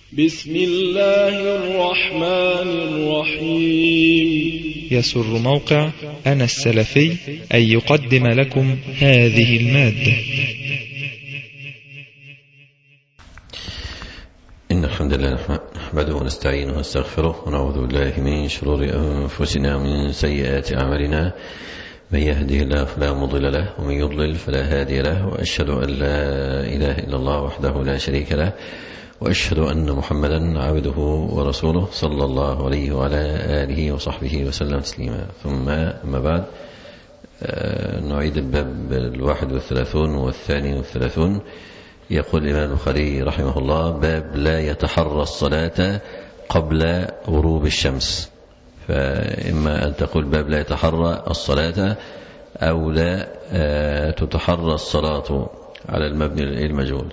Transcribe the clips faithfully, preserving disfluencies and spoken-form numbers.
بسم الله الرحمن الرحيم. يسر موقع أنا السلفي أن يقدم لكم هذه المادة. إن الحمد لله نحمده ونستعينه ونستغفره ونعوذ بالله من شرور أنفسنا ومن سيئات أعمالنا، من يهده الله فلا مضل له ومن يضلل فلا هادي له، وأشهد أن لا إله إلا الله وحده لا شريك له، وأشهد أن محمدا عبده ورسوله صلى الله عليه وعلى آله وصحبه وسلم تسليما. ثم أما بعد، نعيد الباب الواحد والثلاثون والثاني والثلاثون. يقول الإمام البخاري رحمه الله: باب لا يتحرى الصلاة قبل غروب الشمس. فإما أن تقول باب لا يتحرى الصلاة أو لا تتحرى الصلاة على المبني المجهول.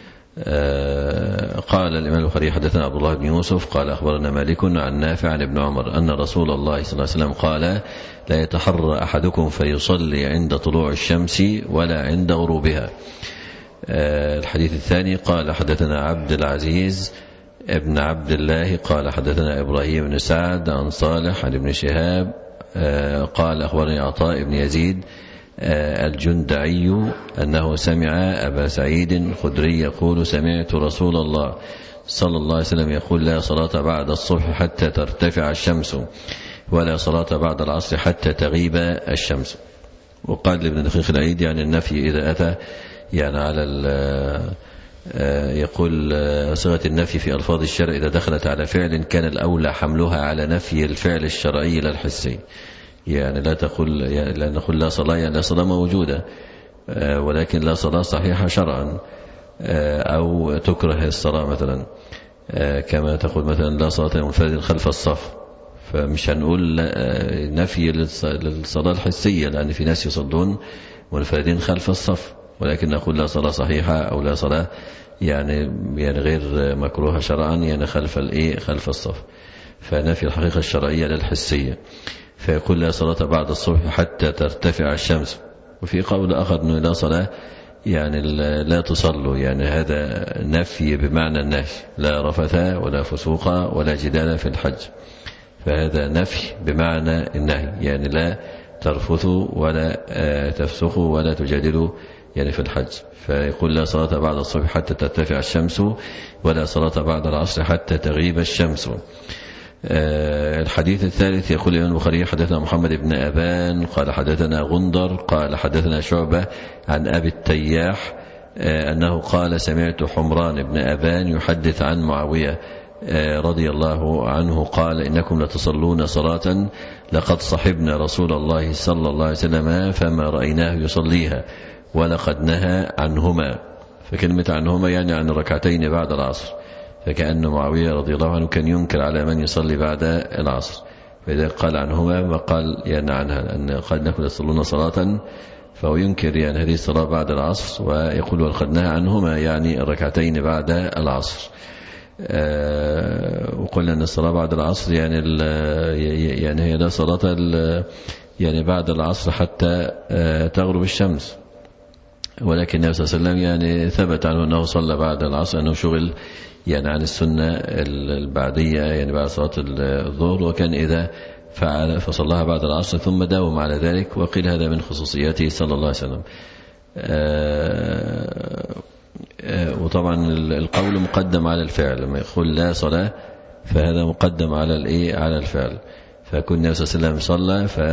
قال الإمام البخاري: حدثنا عبد الله بن يوسف قال أخبرنا مالك عن نافع عن ابن عمر أن رسول الله صلى الله عليه وسلم قال: لا يتحرى أحدكم فيصلي عند طلوع الشمس ولا عند غروبها. الحديث الثاني: قال حدثنا عبد العزيز ابن عبد الله قال حدثنا إبراهيم بن سعد عن صالح عن ابن شهاب قال أخبرني عطاء بن يزيد الجندعي أنه سمع أبا سعيد الخدري يقول: سمعت رسول الله صلى الله عليه وسلم يقول: لا صلاة بعد الصبح حتى ترتفع الشمس، ولا صلاة بعد العصر حتى تغيب الشمس. وقال لابن دقيق العيد: يعني النفي إذا أتى يعني على يقول صيغة النفي في ألفاظ الشرع إذا دخلت على فعل كان الأولى حملها على نفي الفعل الشرعي لا الحسي. يعني لا تقول يعني لا نقول لا صلاة يعني لا صلاة موجودة، ولكن لا صلاة صحيحة شرعا، أو تكره الصلاة مثلا، كما تقول مثلا لا صلاة منفرد خلف الصف. فمش هنقول نفي للصلاة الحسية، لأن في ناس يصلون منفردين خلف الصف، ولكن نقول لا صلاة صحيحة أو لا صلاة يعني يعني غير مكروهة شرعا يعني خلف الايه خلف الصف. فنفي الحقيقة الشرعية للحسية. فيقول: لا صلاة بعد الصبح حتى ترتفع الشمس. وفي قول آخر أنه لا صلاة يعني لا تصلوا، يعني هذا نفي بمعنى النهي: لا رفث ولا فسوق ولا جدال في الحج. فهذا نفي بمعنى النهي، يعني لا ترفثوا ولا تفسقوا ولا تجادلوا يعني في الحج. فيقول: لا صلاة بعد الصبح حتى ترتفع الشمس، ولا صلاة بعد العصر حتى تغيب الشمس. الحديث الثالث: يقول الإمام البخاري: حدثنا محمد بن أبان قال حدثنا غندر قال حدثنا شعبة عن أبي التياح أنه قال: سمعت حمران بن أبان يحدث عن معاوية رضي الله عنه قال: إنكم لتصلون صلاة لقد صحبنا رسول الله صلى الله عليه وسلم فما رأيناه يصليها ولقد نهى عنهما. فكلمة عنهما يعني عن ركعتين بعد العصر، فكأن معاوية رضي الله عنه كان ينكر على من يصلي بعد العصر، فإذا قال عنهما ما قال يعني عنها، أن قال إنكم لتصلون صلاة، فهو ينكر يعني هذه الصلاة بعد العصر، ويقول ولقد نهى عنهما يعني الركعتين بعد العصر. أه وقلنا أن الصلاة بعد العصر يعني يعني هي لا صلاة يعني بعد العصر حتى تغرب الشمس، ولكن النبي صلى الله عليه وسلم يعني ثبت عنه أنه صلى بعد العصر، أنه شغل يعني عن السنة البعدية يعني بعد صلاة الظهر، وكان إذا فعل فصلىها بعد العصر ثم داوم على ذلك، وقيل هذا من خصوصياته صلى الله عليه وسلم. وطبعا القول مقدم على الفعل، لما يقول لا صلاة فهذا مقدم على الايه على الفعل. فكون النبي صلى الله عليه وسلم صلى ف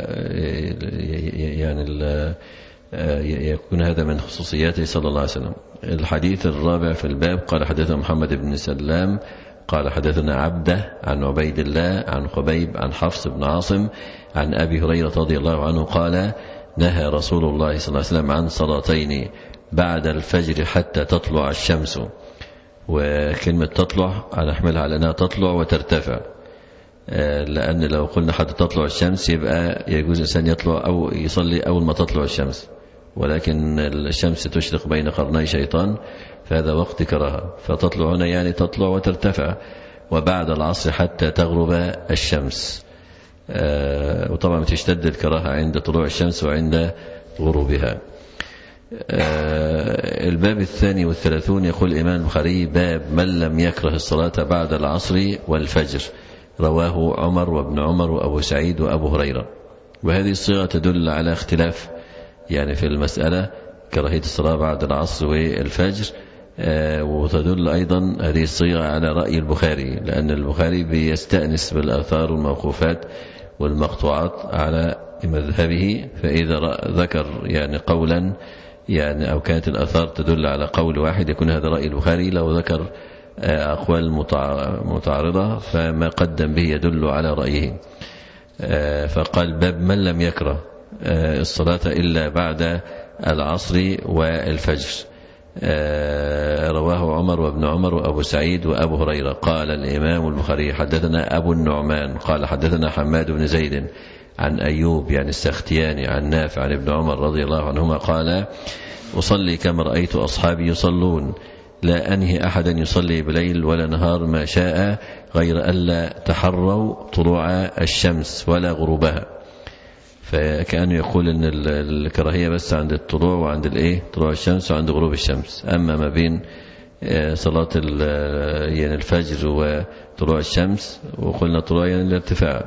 يعني يكون هذا من خصوصياته صلى الله عليه وسلم. الحديث الرابع في الباب: قال حدثنا محمد بن سلام قال حدثنا عبده عن عبيد الله عن خبيب عن حفص بن عاصم عن أبي هريرة رضي الله عنه قال: نهى رسول الله صلى الله عليه وسلم عن صلاتين بعد الفجر حتى تطلع الشمس. وكلمة تطلع نحملها على أنها تطلع وترتفع، لأن لو قلنا حتى تطلع الشمس يبقى يجوز الإنسان يطلع أو يصلي أول ما تطلع الشمس، ولكن الشمس تشرق بين قرني شيطان، فهذا وقت كراهة. فتطلع هنا يعني تطلع وترتفع. وبعد العصر حتى تغرب الشمس. وطبعا تشتد الكراهة عند طلوع الشمس وعند غروبها. الباب الثاني والثلاثون يقول الإمام البخاري: باب من لم يكره الصلاة بعد العصر والفجر، رواه عمر وابن عمر وأبو سعيد وأبو هريرة. وهذه الصيغة تدل على اختلاف يعني في المسألة، كراهية الصلاة بعد العصر والفجر، وتدل أيضا هذه الصيغة على رأي البخاري، لأن البخاري بيستأنس بالآثار والموقوفات والمقطوعات على مذهبه، فإذا ذكر يعني قولا يعني أو كانت الآثار تدل على قول واحد يكون هذا رأي البخاري. لو ذكر أقوال متعارضة فما قدم به يدل على رأيه. فقال: باب من لم يكره الصلاة إلا بعد العصر والفجر، رواه عمر وابن عمر وأبو سعيد وأبو هريرة. قال الإمام البخاري: حدثنا أبو النعمان قال حدثنا حماد بن زيد عن أيوب يعني السختياني عن نافع عن ابن عمر رضي الله عنهما قال: أصلي كما رأيت أصحابي يصلون، لا أنهي أحدا يصلي بليل ولا نهار ما شاء غير ألا تحروا طلوع الشمس ولا غروبها. فكأنه يقول أن الكراهية بس عند الطلوع وعند الإيه طلوع الشمس وعند غروب الشمس، أما ما بين صلاة يعني الفجر وطلوع الشمس، وقلنا طلوع يعني الارتفاع،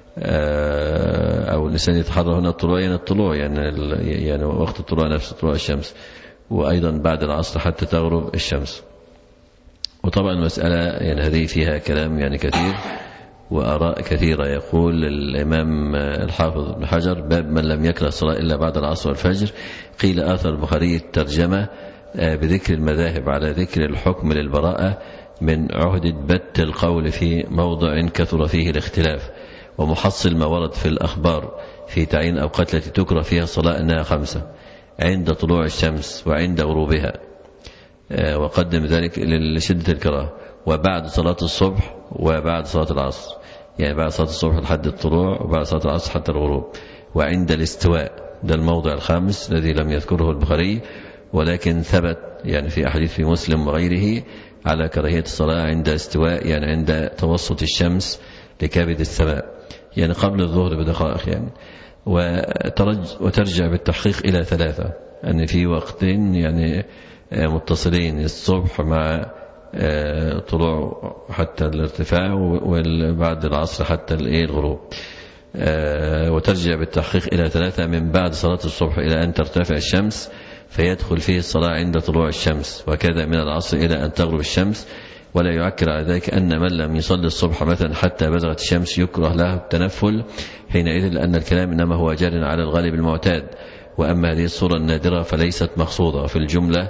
أو الإنسان يتحرى هنا الطلوع يعني الطلوع يعني, يعني وقت الطلوع نفسه طلوع الشمس، وأيضا بعد العصر حتى تغرب الشمس. وطبعا المسألة يعني هذه فيها كلام يعني كثير وآراء كثيرة. يقول الإمام الحافظ ابن حجر: باب من لم يكره الصلاة إلا بعد العصر والفجر. قيل آثر البخاري الترجمة بذكر المذاهب على ذكر الحكم للبراءة من عهدة بت القول في موضع كثر فيه الاختلاف، ومحصل ما ورد في الأخبار في تعيين أوقات التي تكره فيها الصلاة أنها خمسة: عند طلوع الشمس وعند غروبها، وقدم ذلك لشدة الكراهة، وبعد صلاة الصبح وبعد صلاة العصر، يعني بعد صلاة الصبح لحد الطلوع وبعد صلاة العصر حتى الغروب، وعند الاستواء. ده الموضع الخامس الذي لم يذكره البخاري، ولكن ثبت يعني في أحاديث في مسلم وغيره على كراهية الصلاة عند استواء، يعني عند توسط الشمس لكبد السماء، يعني قبل الظهر بدقائق يعني. وترجع بالتحقيق إلى ثلاثة، أن في وقتين يعني متصلين، الصبح مع طلوع حتى الارتفاع، وبعد العصر حتى الغروب. وترجع بالتحقيق إلى ثلاثة: من بعد صلاة الصبح إلى أن ترتفع الشمس فيدخل فيه الصلاة عند طلوع الشمس، وكذا من العصر إلى أن تغرب الشمس. ولا يعكر على ذلك أن من لم يصلي الصبح مثلا حتى بزغت الشمس يكره له التنفل حينئذ، لأن الكلام إنما هو جار على الغالب المعتاد. وأما هذه الصورة النادرة فليست مقصودة. في الجملة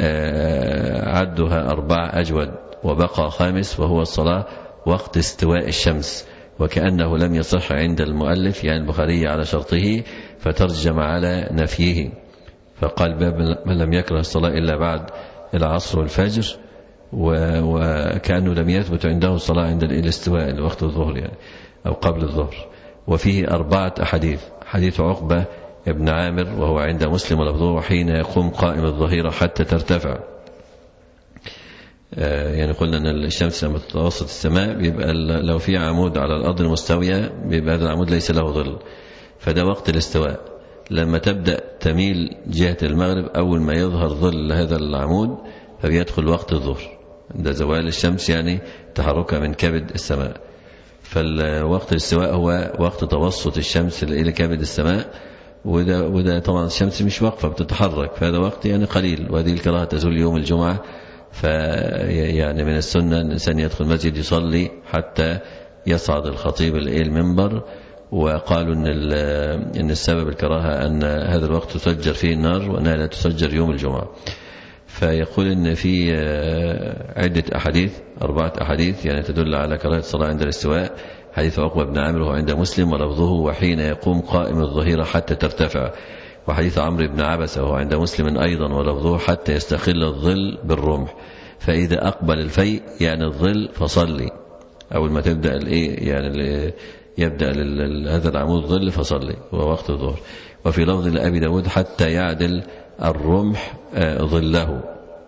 عدها أربع أجود، وبقى خامس وهو الصلاة وقت استواء الشمس، وكأنه لم يصح عند المؤلف يعني البخاري على شرطه، فترجم على نفيه فقال: باب من لم يكره الصلاة إلا بعد العصر والفجر، وكأنه لم يثبت عنده الصلاة عند الاستواء لوقت الظهر يعني أو قبل الظهر. وفيه أربعة أحاديث: حديث عقبة ابن عامر وهو عند مسلم ولفظه: حين يقوم قائم الظهيرة حتى ترتفع. يعني قلنا أن الشمس لما تتوسط السماء بيبقى لو في عمود على الأرض المستوية بيبقى هذا العمود ليس له ظل، فده وقت الاستواء. لما تبدأ تميل جهة المغرب أول ما يظهر ظل هذا العمود فبيدخل وقت الظهر، ده زوال الشمس يعني تحركها من كبد السماء. فالوقت الاستواء هو وقت توسط الشمس إلى كبد السماء، وده, وده طبعا الشمس مش واقفة بتتحرك، فهذا وقت يعني قليل. وهذه الكراهة تزول يوم الجمعة، فيعني من السنة الإنسان يدخل المسجد يصلي حتى يصعد الخطيب إلى المنبر. وقالوا إن, إن السبب الكراهة أن هذا الوقت تسجر فيه النار، وأنها لا تسجر يوم الجمعة. فيقول إن في عدة أحاديث، أربعة أحاديث يعني تدل على كراهة الصلاة عند الاستواء. حديث عقبة بن عامر وهو عند مسلم ولفظه: وحين يقوم قائم الظهيرة حتى ترتفع. وحديث عمرو بن عبسة وهو عند مسلم أيضا ولفظه: حتى يستقل الظل بالرمح، فإذا أقبل الفيء يعني الظل فصلي. أول ما تبدأ الإيه يعني يبدأ هذا العمود ظل فصلي ووقت الظهر. وفي لفظ لأبي داود: حتى يعدل الرمح ظله،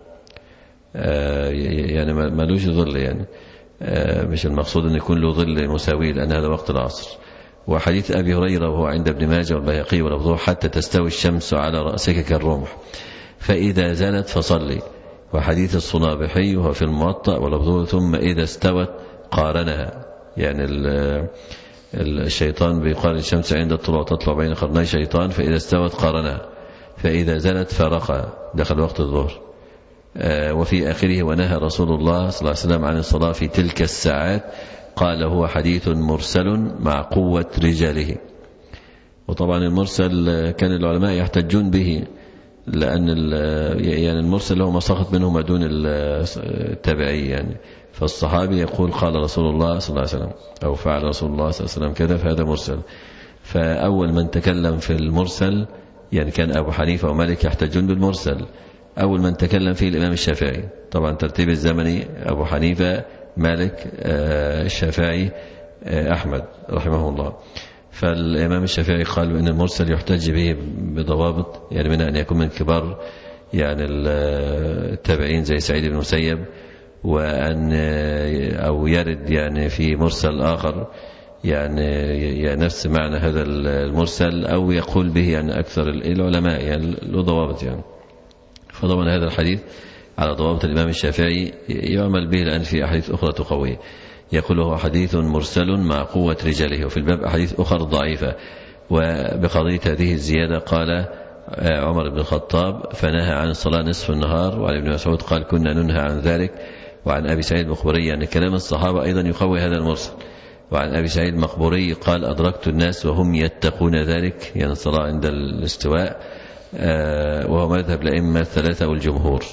يعني ملوش ظل، يعني مش المقصود أن يكون له ظل مساوي لأن هذا وقت العصر. وحديث أبي هريرة وهو عند ابن ماجه والبيهقي ولفظه حتى تستوي الشمس على رأسك كالرمح فإذا زالت فصلي. وحديث الصنابحي وهو في الموطأ ولفظه ثم إذا استوت قارنها، يعني الشيطان بيقارن الشمس عند الطلوع تطلع بين قرني شيطان، فإذا استوت قارنها، فإذا زالت فارقها، دخل وقت الظهر. وفي آخره ونهى رسول الله صلى الله عليه وسلم عن الصلاة في تلك الساعات، قال هو حديث مرسل مع قوة رجاله. وطبعا المرسل كان العلماء يحتجون به، لأن يعني المرسل هو ما سقط منه ما دون التابعي، يعني فالصحابي يقول قال رسول الله صلى الله عليه وسلم أو فعل رسول الله صلى الله عليه وسلم كذا، فهذا مرسل. فأول من تكلم في المرسل يعني كان أبو حنيفة ومالك يحتجون بالمرسل. أول من تكلم فيه الإمام الشافعي، طبعا ترتيب الزمني أبو حنيفة مالك الشافعي أحمد رحمه الله. فالإمام الشافعي قال إن المرسل يحتج به بضوابط، يعني من أن يكون من كبار يعني التابعين زي سعيد بن مسيب، وأن أو يرد يعني في مرسل آخر يعني نفس معنى هذا المرسل، أو يقول به يعني أكثر العلماء يعني له ضوابط يعني. فضمن هذا الحديث على ضوابط الإمام الشافعي يعمل به الآن في أحاديث أخرى تقويه. يقول هو حديث مرسل مع قوة رجاله. وفي الباب أحاديث أخرى ضعيفة. وبقضية هذه الزيادة قال عمر بن الخطاب فنهى عن الصلاة نصف النهار، وعن ابن مسعود قال كنا ننهى عن ذلك، وعن أبي سعيد المخبري يعني كلام الصحابة أيضا يقوي هذا المرسل. وعن أبي سعيد المخبري قال أدركت الناس وهم يتقون ذلك، يعني الصلاة عند الاستواء، وهو مذهب الأئمة الثلاثة والجمهور.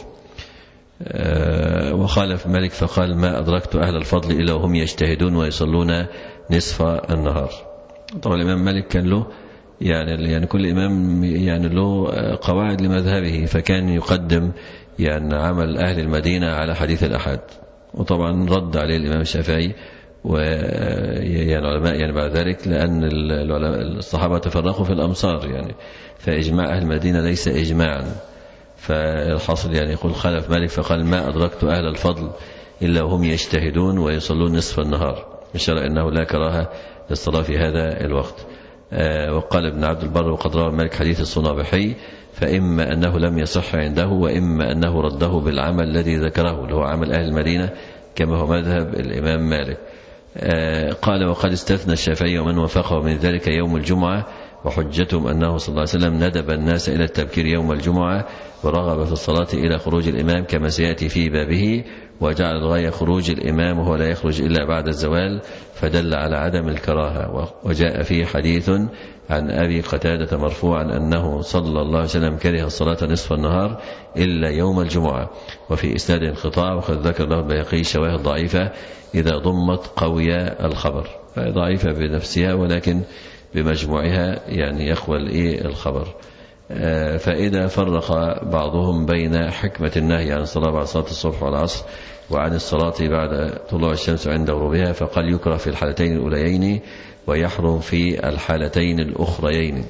وخالف مالك فقال ما أدركت أهل الفضل إلا وهم يجتهدون ويصلون نصف النهار. طبعا الإمام مالك كان له يعني يعني كل إمام يعني له قواعد لمذهبه، فكان يقدم يعني عمل أهل المدينة على حديث الأحد. وطبعا رد عليه الإمام الشافعي ويعني العلماء يعني بعد ذلك، لأن الصحابة تفرقوا في الأمصار يعني، فإجماع أهل المدينة ليس إجماعا. فالحاصل يعني يقول خالف مالك فقال ما أدركت أهل الفضل إلا وهم يجتهدون ويصلون نصف النهار، إشارة أنه لا كراهة للصلاة في هذا الوقت. وقال ابن عبد البر وقد روى مالك حديث الصنابحي فإما أنه لم يصح عنده، وإما أنه رده بالعمل الذي ذكره اللي هو عمل أهل المدينة كما هو مذهب الإمام مالك. قال وقد استثنى الشافعي ومن وافقه من ذلك يوم الجمعة، وحجتهم أنه صلى الله عليه وسلم ندب الناس إلى التبكير يوم الجمعة، ورغب في الصلاة إلى خروج الإمام كما سيأتي في بابه، وجعل الغاية خروج الإمام وهو لا يخرج إلا بعد الزوال، فدل على عدم الكراهة. وجاء فيه حديث عن أبي قتادة مرفوعا أنه صلى الله عليه وسلم كره الصلاة نصف النهار إلا يوم الجمعة، وفي إسناد انقطاع، وقد ذكر له البيهقي شواهد ضعيفة إذا ضمت قوي الخبر، ضعيفة بنفسها ولكن بمجموعها يعني يقوى الخبر. فإذا فرق بعضهم بين حكمة النهي عن الصلاة بعد صلاة الصبح والعصر وعن الصلاة بعد طلوع الشمس عند غروبها، فقال يكره في الحالتين الأوليين ويحرم في الحالتين الأخريين.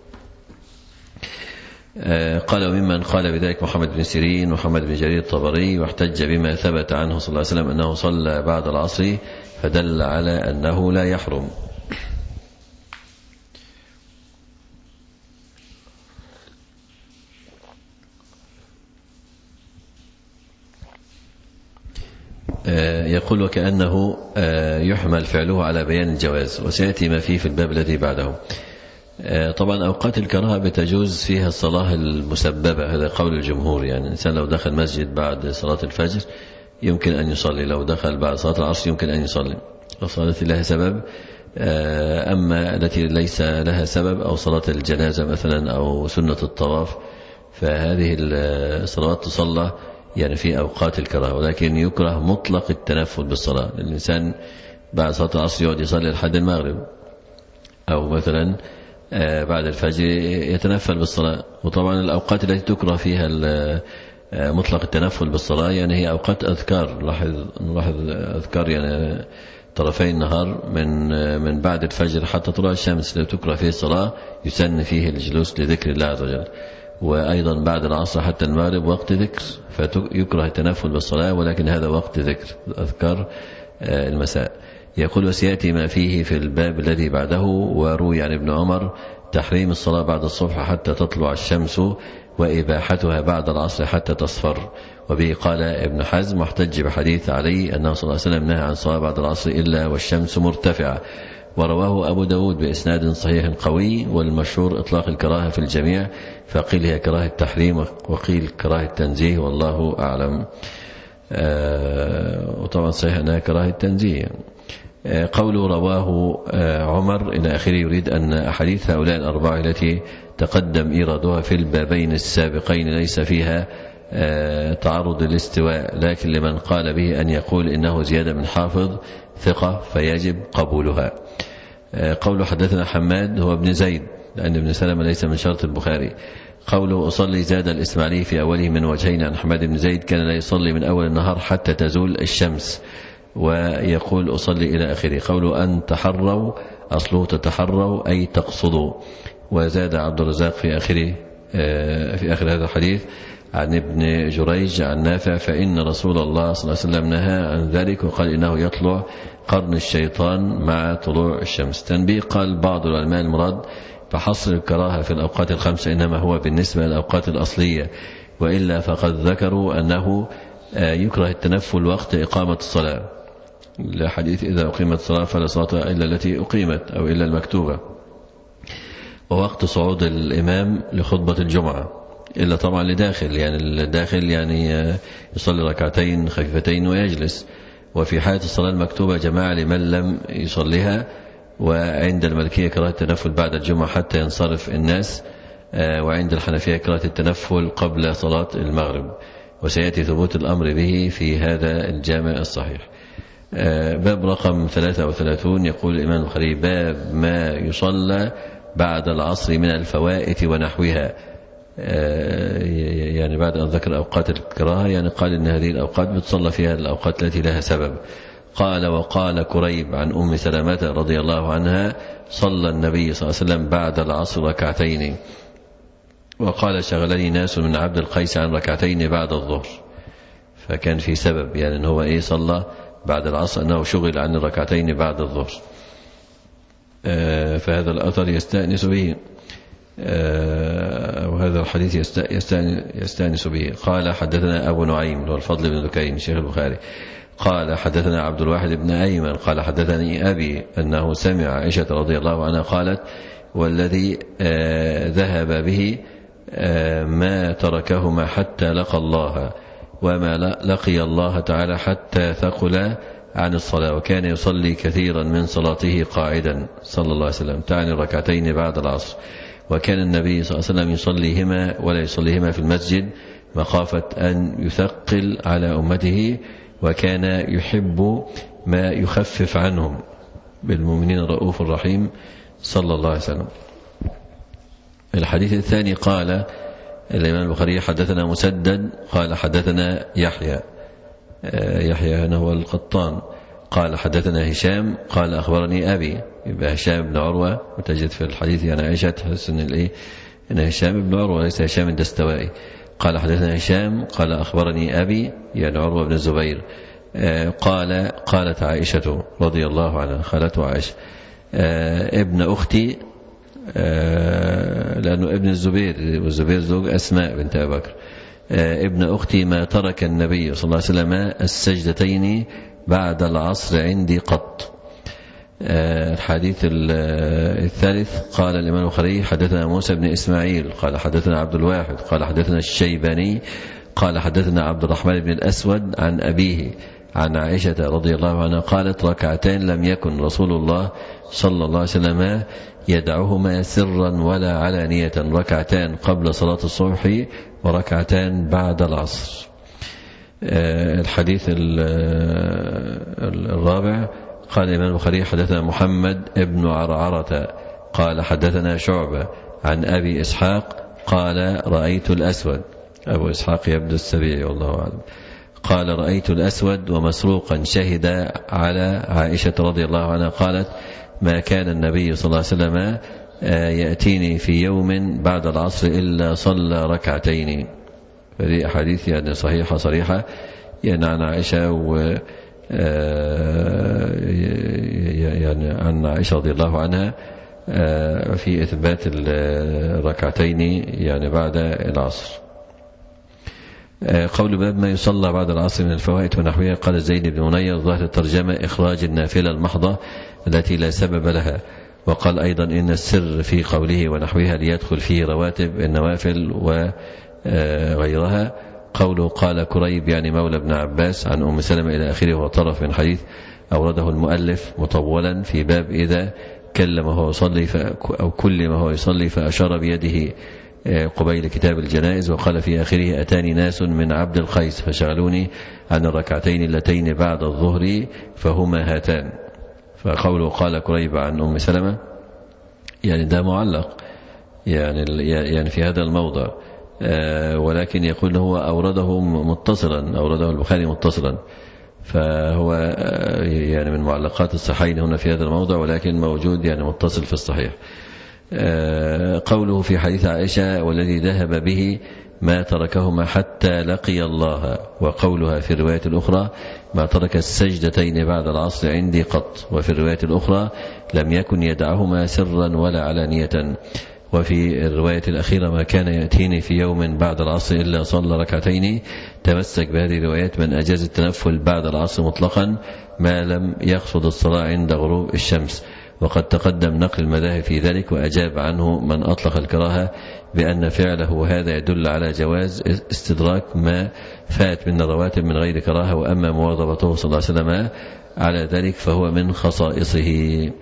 قال ممن قال بذلك محمد بن سيرين ومحمد بن جرير الطبري، واحتج بما ثبت عنه صلى الله عليه وسلم أنه صلى بعد العصر فدل على أنه لا يحرم. يقول وكأنه يحمل فعله على بيان الجواز، وسيأتي ما فيه في الباب الذي بعده. طبعا أوقات الكراهة بتجوز فيها الصلاة المسببة، هذا قول الجمهور، يعني الإنسان لو دخل مسجد بعد صلاة الفجر يمكن أن يصلي، لو دخل بعد صلاة العصر يمكن أن يصلي، الصلاة التي لها سبب. أما التي ليس لها سبب أو صلاة الجنازة مثلا أو سنة الطواف، فهذه الصلوات تصلى يعني في أوقات الكراهة، ولكن يكره مطلق التنفل بالصلاة. الإنسان بعد صلاة العصر يقعد يصلي لحد المغرب، أو مثلا بعد الفجر يتنفل بالصلاة. وطبعا الأوقات التي تكره فيها مطلق التنفل بالصلاة يعني هي أوقات أذكار، نلاحظ نلاحظ أذكار يعني طرفي النهار من من بعد الفجر حتى طلوع الشمس، لو تكره فيه الصلاة يسن فيه الجلوس لذكر الله عز وجل. وأيضا بعد العصر حتى المغرب وقت ذكر، فيكره التنفل بالصلاة، ولكن هذا وقت ذكر أذكار المساء. يقول وسيأتي ما فيه في الباب الذي بعده. وروي عن ابن عمر تحريم الصلاة بعد الصبح حتى تطلع الشمس وإباحتها بعد العصر حتى تصفر. وبه قال ابن حزم واحتج بحديث علي أنه صلى الله عليه وسلم نهى عن الصلاة بعد العصر إلا والشمس مرتفعة. ورواه أبو داود بإسناد صحيح قوي، والمشهور إطلاق الكراهة في الجميع، فقيل هي كراهة التحريم وقيل كراهة التنزيه والله أعلم. آه وطبعا صحيح أنها كراهة التنزيه. آه قوله رواه آه عمر إلى آخره يريد أن أحاديث هؤلاء الأربعة التي تقدم إيرادها في البابين السابقين ليس فيها آه تعرض الاستواء، لكن لمن قال به أن يقول إنه زيادة من حافظ ثقة فيجب قبولها. آه قوله حدثنا حماد هو ابن زيد لأن ابن سلمة ليس من شرط البخاري. قوله أصلي زاد الإسماعيلي في أوله من وجهين عن حماد بن زيد كان لا يصلي من أول النهار حتى تزول الشمس، ويقول أصلي إلى آخره. قوله أن تحروا أصله تتحروا أي تقصدوا. وزاد عبد الرزاق في آخره في آخر هذا الحديث عن ابن جريج عن نافع فإن رسول الله صلى الله عليه وسلم نهى عن ذلك وقال إنه يطلع قرن الشيطان مع طلوع الشمس. تنبيه قال بعض العلماء المراد فحصر الكراهة في الأوقات الخمسة إنما هو بالنسبة للأوقات الأصلية، وإلا فقد ذكروا أنه يكره التنفل وقت إقامة الصلاة لحديث إذا أقيمت الصلاة فلا صلاة إلا التي أقيمت أو إلا المكتوبة، ووقت صعود الإمام لخطبة الجمعة إلا طبعا لداخل، يعني الداخل يعني يصلي ركعتين خفيفتين ويجلس. وفي حالة الصلاة المكتوبة جماعة لمن لم يصليها. وعند المالكية كراهة التنفل بعد الجمعة حتى ينصرف الناس، وعند الحنفية كراهة التنفل قبل صلاة المغرب، وسيأتي ثبوت الأمر به في هذا الجامع الصحيح. باب رقم ثلاثة وثلاثون يقول الإمام البخاري باب ما يصلى بعد العصر من الفوائت ونحوها. يعني بعد أن ذكر أوقات الكراهة يعني قال إن هذه الأوقات بتصلى فيها الأوقات التي لها سبب. قال وقال كريب عن أم سلمة رضي الله عنها صلى النبي صلى الله عليه وسلم بعد العصر ركعتين، وقال شغلني ناس من عبد القيس عن ركعتين بعد الظهر، فكان في سبب يعني أنه هو إيه صلى بعد العصر أنه شغل عن الركعتين بعد الظهر. فهذا الأثر يستأنس به، وهذا الحديث يستأنس به. قال حدثنا أبو نعيم والفضل بن ذكين شيخ البخاري قال حدثنا عبد الواحد بن أيمن قال حدثني أبي أنه سمع عائشة رضي الله عنها قالت والذي ذهب به ما تركهما حتى لقى الله وما لقي الله تعالى حتى ثقل عن الصلاة، وكان يصلي كثيرا من صلاته قاعدا صلى الله عليه وسلم، تعني ركعتين بعد العصر، وكان النبي صلى الله عليه وسلم يصليهما ولا يصليهما في المسجد مخافة أن يثقل على أمته، وكان يحب ما يخفف عنهم، بالمؤمنين رؤوف رحيم صلى الله عليه وسلم. الحديث الثاني قال الإمام البخاري حدثنا مسدد قال حدثنا يحيى يحيى هنا هو القطان قال حدثنا هشام قال أخبرني أبي، يبقى هشام بن عروة، وتجد في الحديث يعني عائشة تحس إن الإيه إن هشام بن عروة ليس هشام الدستوائي. قال حدثنا هشام قال أخبرني أبي يعني عروة بن الزبير قال قالت عائشة رضي الله عنها خالته عائشة ابن أختي، لأنه ابن الزبير والزبير زوج أسماء بنت أبي بكر، ابن أختي ما ترك النبي صلى الله عليه وسلم السجدتين بعد العصر عندي قط. الحديث الثالث قال الإمام البخاري حدثنا موسى بن إسماعيل قال حدثنا عبد الواحد قال حدثنا الشيباني قال حدثنا عبد الرحمن بن الأسود عن أبيه عن عائشة رضي الله عنها قالت ركعتين لم يكن رسول الله صلى الله عليه وسلم يدعهما سرا ولا علانية، ركعتان قبل صلاة الصبح وركعتان بعد العصر. الحديث الرابع قال الإمام البخاري حدثنا محمد ابن عرعرة قال حدثنا شعبة عن أبي إسحاق قال رأيت الأسود، أبو إسحاق يبدو السبيعي والله أعلم، قال رأيت الأسود ومسروقا شهد على عائشة رضي الله عنها قالت ما كان النبي صلى الله عليه وسلم يأتيني في يوم بعد العصر إلا صلى ركعتين. هذه أحاديث يعني صحيحة صريحة يعني عن عائشة، و عن عائشة رضي الله عنها في إثبات الركعتين يعني بعد العصر. قول باب ما يصلى بعد العصر من الفوائد ونحوها. قال زيد بن منير ظاهر الترجمة إخراج النافلة المحضة التي لا سبب لها. وقال أيضا إن السر في قوله ونحوها ليدخل فيه رواتب النوافل وغيرها. قوله قال كريب يعني مولى ابن عباس عن أم سلمة إلى آخره، وطرف من حديث أورده المؤلف مطولا في باب إذا كلم وهو يصلي أو كلم وهو يصلي فأشار بيده قبيل كتاب الجنائز. وقال في آخره أتاني ناس من عبد القيس فشغلوني عن الركعتين اللتين بعد الظهر فهما هاتان. فقوله قال كريب عن أم سلمة يعني ده معلق يعني يعني في هذا الموضع، ولكن يقول هو أورده متصلا، أورده البخاري متصلا، فهو يعني من معلقات الصحيحين هنا في هذا الموضع، ولكن موجود يعني متصل في الصحيح. قوله في حديث عائشة والذي ذهب به ما تركهما حتى لقي الله. وقولها في الرواية الأخرى ما ترك السجدتين بعد العصر عندي قط. وفي الرواية الأخرى لم يكن يدعهما سرا ولا علانية. وفي الرواية الأخيرة ما كان يأتيني في يوم بعد العصر إلا صلى ركعتين. تمسك بهذه الروايات من أجاز التنفل بعد العصر مطلقا ما لم يقصد الصلاة عند غروب الشمس. وقد تقدم نقل المذاهب في ذلك، وأجاب عنه من أطلق الكراهة بأن فعله هذا يدل على جواز استدراك ما فات من الرواتب من غير كراهة. وأما مواظبته صلى الله عليه وسلم على ذلك فهو من خصائصه.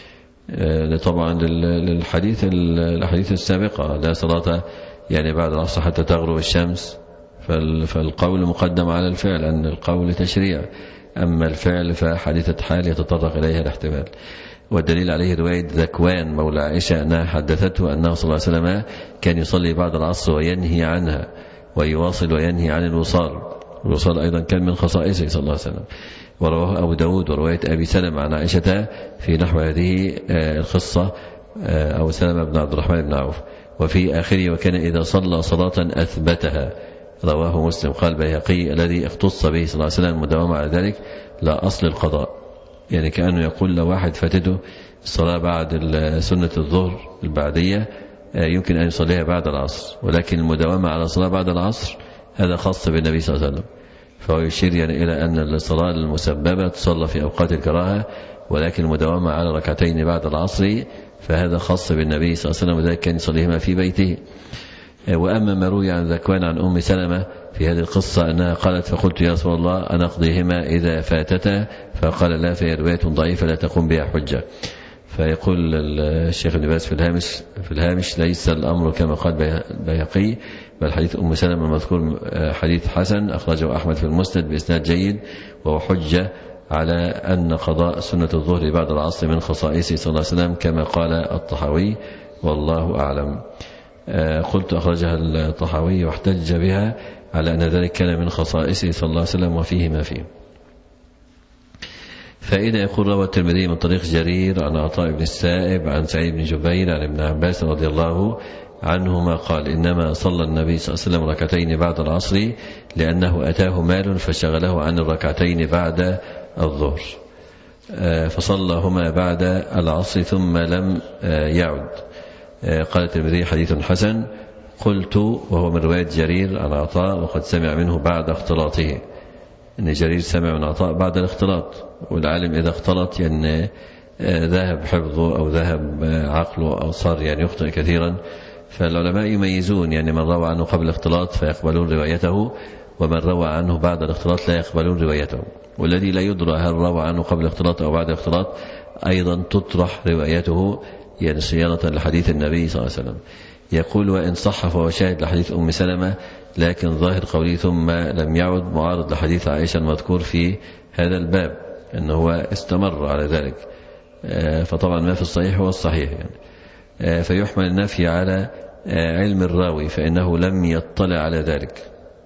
طبعا للحديث الحديث السابقة لا صلاة يعني بعد العصر حتى تغرب الشمس، فالقول مقدم على الفعل أن القول تشريع، أما الفعل فحادثة حال يتطرق إليها الاحتمال. والدليل عليه رواية ذكوان مولى عائشة أنها حدثته أنه صلى الله عليه وسلم كان يصلي بعد العصر وينهي عنها ويواصل وينهي عن الوصال. الوصال أيضا كان من خصائصه صلى الله عليه وسلم. ورواه أبو داود ورواية أبي سلمة عن عائشة في نحو هذه القصة أو سلمة بن عبد الرحمن بن عوف. وفي آخره وكان إذا صلى صلاة أثبتها. رواه مسلم. قال بيهقي الذي اختص به صلى الله عليه وسلم مداومة على ذلك لا أصل القضاء، يعني كأنه يقول لو واحد فاتته الصلاة بعد سنة الظهر البعدية يمكن أن يصليها بعد العصر، ولكن المداومة على الصلاة بعد العصر هذا خاص بالنبي صلى الله عليه وسلم. فهو يشير يعني إلى أن الصلاة المسببة تصلى في أوقات الكراهة، ولكن المداومة على ركعتين بعد العصر فهذا خاص بالنبي صلى الله عليه وسلم، وذلك كان يصليهما في بيته. وأما ما روي عن ذكوان عن أم سلمة في هذه القصة أنها قالت فقلت يا رسول الله أنا أقضيهما إذا فاتتا، فقال لا، فهي رواية ضعيفة لا تقوم بها حجة. فيقول الشيخ ابن باز في الهامش في الهامش ليس الأمر كما قال بيهقي، بل حديث أم سلمة المذكور حديث حسن أخرجه أحمد في المسند بإسناد جيد، وهو حجة على أن قضاء سنة الظهر بعد العصر من خصائصه صلى الله عليه وسلم كما قال الطحاوي، والله أعلم. قلت أخرجها الطحاوي واحتج بها على أن ذلك كان من خصائصه صلى الله عليه وسلم وفيه ما فيه. فإذا يقول روى الترمذي من طريق جرير عن عطاء بن السائب عن سعيد بن جبير عن ابن عباس رضي الله عنهما قال إنما صلى النبي صلى الله عليه وسلم ركعتين بعد العصر لأنه أتاه مال فشغله عن الركعتين بعد الظهر، فصلىهما بعد العصر ثم لم يعد. قال الترمذي حديث حسن. قلت وهو من رواية جرير عن عطاء وقد سمع منه بعد اختلاطه، إن جرير سمع من عطاء بعد الاختلاط، والعالم إذا اختلط يعني ذهب حفظه أو ذهب عقله أو صار يعني يخطئ كثيرا، فالعلماء يميزون يعني من روى عنه قبل الاختلاط فيقبلون روايته، ومن روى عنه بعد الاختلاط لا يقبلون روايته. والذي لا يدرى هل روى عنه قبل الاختلاط أو بعد الاختلاط أيضا تطرح روايته يعني صيانة لحديث النبي صلى الله عليه وسلم. يقول وإن صح فهو شاهد لحديث أم سلمة، لكن ظاهر قوله ثم لم يعد معارض لحديث عائشة المذكور في هذا الباب أنه هو استمر على ذلك، فطبعا ما في الصحيح هو الصحيح يعني. فيحمل النفي على علم الراوي فإنه لم يطلع على ذلك،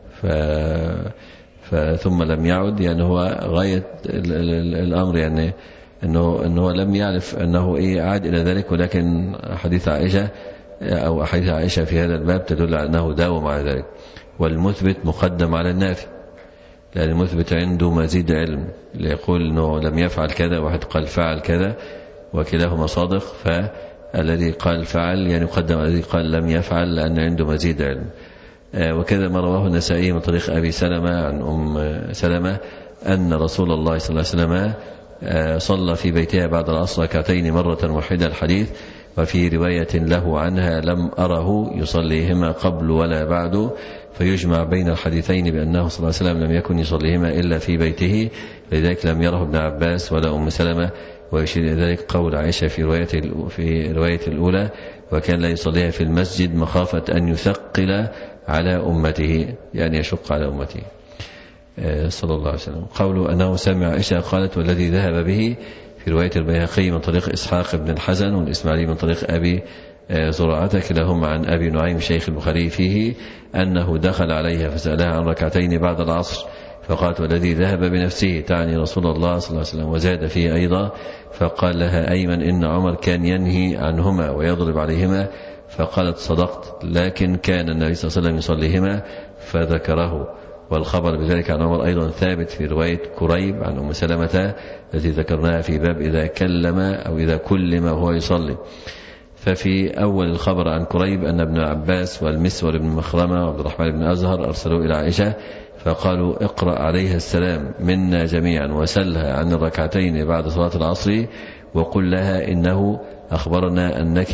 فثم لم يعد يعني هو غاية الأمر يعني أنه, أنه لم يعرف أنه إيه عاد إلى ذلك، ولكن حديث عائشة أو حديث عائشة في هذا الباب تدل على أنه داوم على ذلك. والمثبت مقدم على النافي، لأن المثبت عنده مزيد علم، اللي يقول أنه لم يفعل كذا واحد قال فعل كذا، وكلاهما صادق، فالذي قال فعل يعني يقدم الذي قال لم يفعل لأن عنده مزيد علم. وكذا ما رواه النسائي من طريق أبي سلمة عن أم سلمة أن رسول الله صلى الله عليه وسلم صلى في بيتها بعد العصر ركعتين مرة واحدة الحديث. وفي رواية له عنها لم أره يصليهما قبل ولا بعد، فيجمع بين الحديثين بأنه صلى الله عليه وسلم لم يكن يصليهما إلا في بيته، لذلك لم يره ابن عباس ولا أم سلمة. ويشير إلى ذلك قول عائشة في رواية في رواية الأولى: وكان لا يصليها في المسجد مخافة أن يثقل على أمته، يعني يشق على أمته صلى الله عليه وسلم. قوله أنه سمع عائشة قالت: والذي ذهب به في رواية البيهقي من طريق إسحاق بن الحسن والإسماعيلي من طريق أبي زرعة كلاهما عن أبي نعيم شيخ البخاري فيه أنه دخل عليها فسألها عن ركعتين بعد العصر فقالت: والذي ذهب بنفسه، تعني رسول الله صلى الله عليه وسلم. وزاد فيه أيضا فقال لها أيمن: إن عمر كان ينهي عنهما ويضرب عليهما، فقالت: صدقت، لكن كان النبي صلى الله عليه وسلم يصليهما، فذكره. والخبر بذلك عن عمر أيضا ثابت في رواية كريب عن أم سلمة التي ذكرناها في باب إذا كلم أو إذا كلم وهو يصلي. ففي أول الخبر عن كريب أن ابن عباس والمسور بن مخرمة وعبد الرحمن بن أزهر أرسلوا إلى عائشة فقالوا: اقرأ عليها السلام منا جميعا وسلها عن الركعتين بعد صلاة العصر وقل لها إنه أخبرنا أنك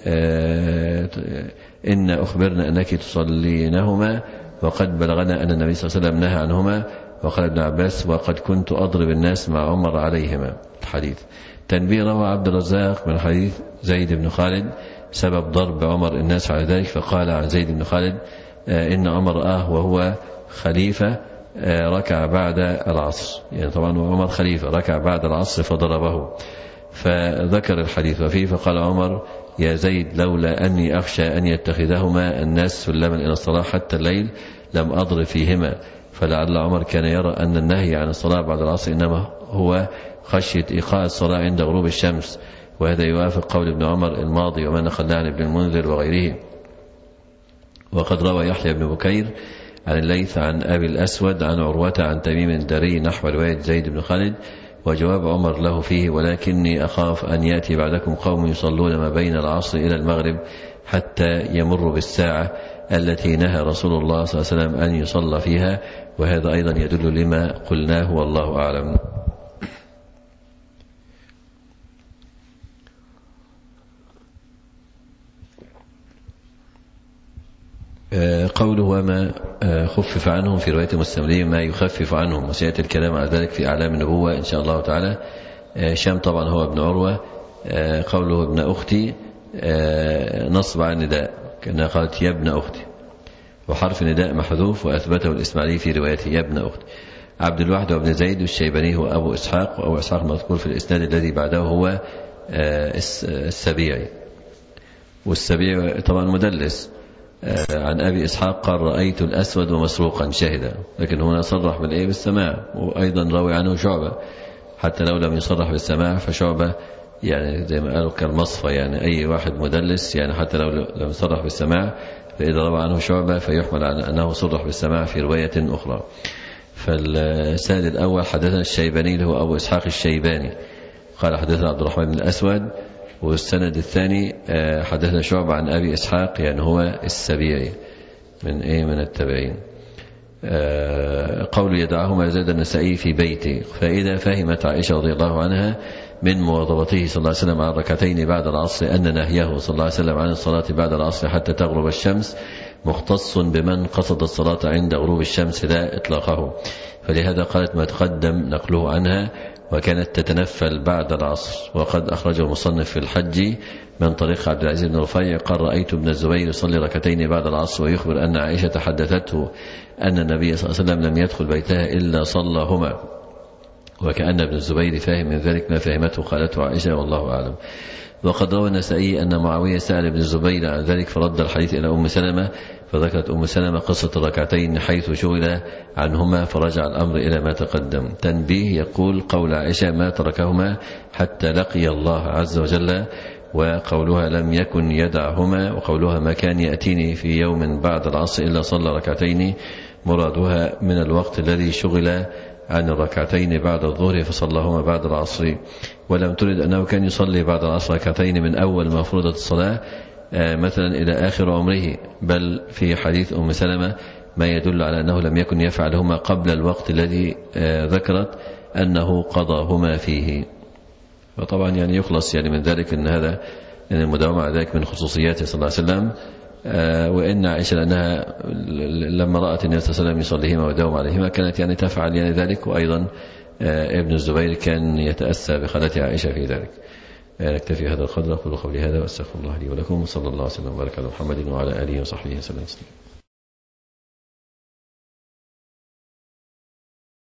إن أخبرنا أنك تصلينهما وقد بلغنا أن النبي صلى الله عليه وسلم نهى عنهما. وقال ابن عباس: وقد كنت أضرب الناس مع عمر عليهما. الحديث. تنبيه روى عبد الرزاق من حديث زيد بن خالد سبب ضرب عمر الناس على ذلك، فقال عن زيد بن خالد: إن عمر آه وهو خليفة ركع بعد العصر، يعني طبعا عمر خليفة ركع بعد العصر فضربه، فذكر الحديث وفيه فقال عمر: يا زيد لولا أني أخشى أن يتخذهما الناس سلما إلى الصلاة حتى الليل لم أضرب فيهما. فلعل عمر كان يرى أن النهي عن الصلاة بعد العصر إنما هو خشية إيقاع الصلاة عند غروب الشمس، وهذا يوافق قول ابن عمر الماضي وما نقلنا عن ابن المنذر وغيره. وقد روى يحيى بن بكير عن الليث عن أبي الأسود عن عروة عن تميم الدري نحو رواية زيد بن خالد، وجواب عمر له فيه: ولكني أخاف أن يأتي بعدكم قوم يصلون ما بين العصر إلى المغرب حتى يمر بالساعة التي نهى رسول الله صلى الله عليه وسلم أن يصلى فيها. وهذا أيضا يدل لما قلناه والله أعلم. قوله: وما خفف عنهم في رواية المستملين ما يخفف عنهم، وسيأتي الكلام على ذلك في أعلام النبوة إن شاء الله تعالى. شام طبعا هو ابن عروة. قوله ابن أختي نصب عن نداء كأنها قالت يا ابن أختي، وحرف نداء محذوف، وأثبته الإسماعيلي في روايته يا ابن أختي. عبد الواحد وابن زيد والشيباني هو أبو إسحاق، وأبو إسحاق المذكور في الإسناد الذي بعده هو السبيعي، والسبيعي طبعا مدلس. عن أبي إسحاق قال: رأيت الأسود ومسروقا شهدا، لكن هنا صرح بالإيه بالسماع. وأيضا روي عنه شعبة، حتى لو لم يصرح بالسماع فشعبة يعني زي ما قالوا كالمصفى، يعني أي واحد مدلس يعني حتى لو لم يصرح بالسماع فإذا روى عنه شعبة فيحمل على أنه صرح بالسماع في رواية أخرى. فالسند الأول حدثنا الشيباني اللي هو أبو إسحاق الشيباني قال حدثنا عبد الرحمن بن الأسود، والسند الثاني حدثنا شعبة عن أبي إسحاق يعني هو السبيعي من إيه من التابعين. قول يدعهما زاد النسائي في بيته. فإذا فهمت عائشة رضي الله عنها من مواظبته صلى الله عليه وسلم على الركعتين بعد العصر أن نهيه صلى الله عليه وسلم عن الصلاة بعد العصر حتى تغرب الشمس مختص بمن قصد الصلاة عند غروب الشمس لا إطلاقه، فلهذا قالت ما تقدم نقله عنها، وكانت تتنفل بعد العصر. وقد أخرجه المصنف في الحج من طريق عبد العزيز بن رفيع قال: رأيت ابن الزبير يصلي ركعتين بعد العصر، ويخبر أن عائشة حدثته أن النبي صلى الله عليه وسلم لم يدخل بيتها إلا صلىهما، وكأن ابن الزبير فاهم من ذلك ما فهمته قالته عائشة والله أعلم. وقد روى النسائي أن معاوية سأل ابن الزبير عن ذلك فرد الحديث إلى أم سلمة، فذكرت أم سلمة قصة الركعتين حيث شغل عنهما فرجع الأمر إلى ما تقدم. تنبيه: يقول قول عائشة ما تركهما حتى لقي الله عز وجل، وقولها لم يكن يدعهما، وقولها ما كان يأتيني في يوم بعد العصر إلا صلى ركعتين، مرادها من الوقت الذي شغل عن الركعتين بعد الظهر فصلىهما بعد العصر، ولم ترد أنه كان يصلي بعد العصر ركعتين من أول ما فرضت الصلاة مثلا إلى آخر عمره، بل في حديث أم سلمة ما يدل على أنه لم يكن يفعلهما قبل الوقت الذي ذكرت أنه قضاهما فيه. وطبعا يعني يخلص يعني من ذلك أن هذا أن المداومة على ذلك من خصوصياته صلى الله عليه وسلم. وإن عائشة لأنها لما رأت النبي صلى الله عليه وسلم يصليهما وداوم عليهما كانت يعني تفعل يعني ذلك، وأيضا ابن الزبير كان يتأسى بخالته عائشة في ذلك. نكتفي هذا القدر، أقول قولي هذا وأستغفر الله لي ولكم، وصلى الله وسلم وبارك على محمد وعلى آله وصحبه وسلم.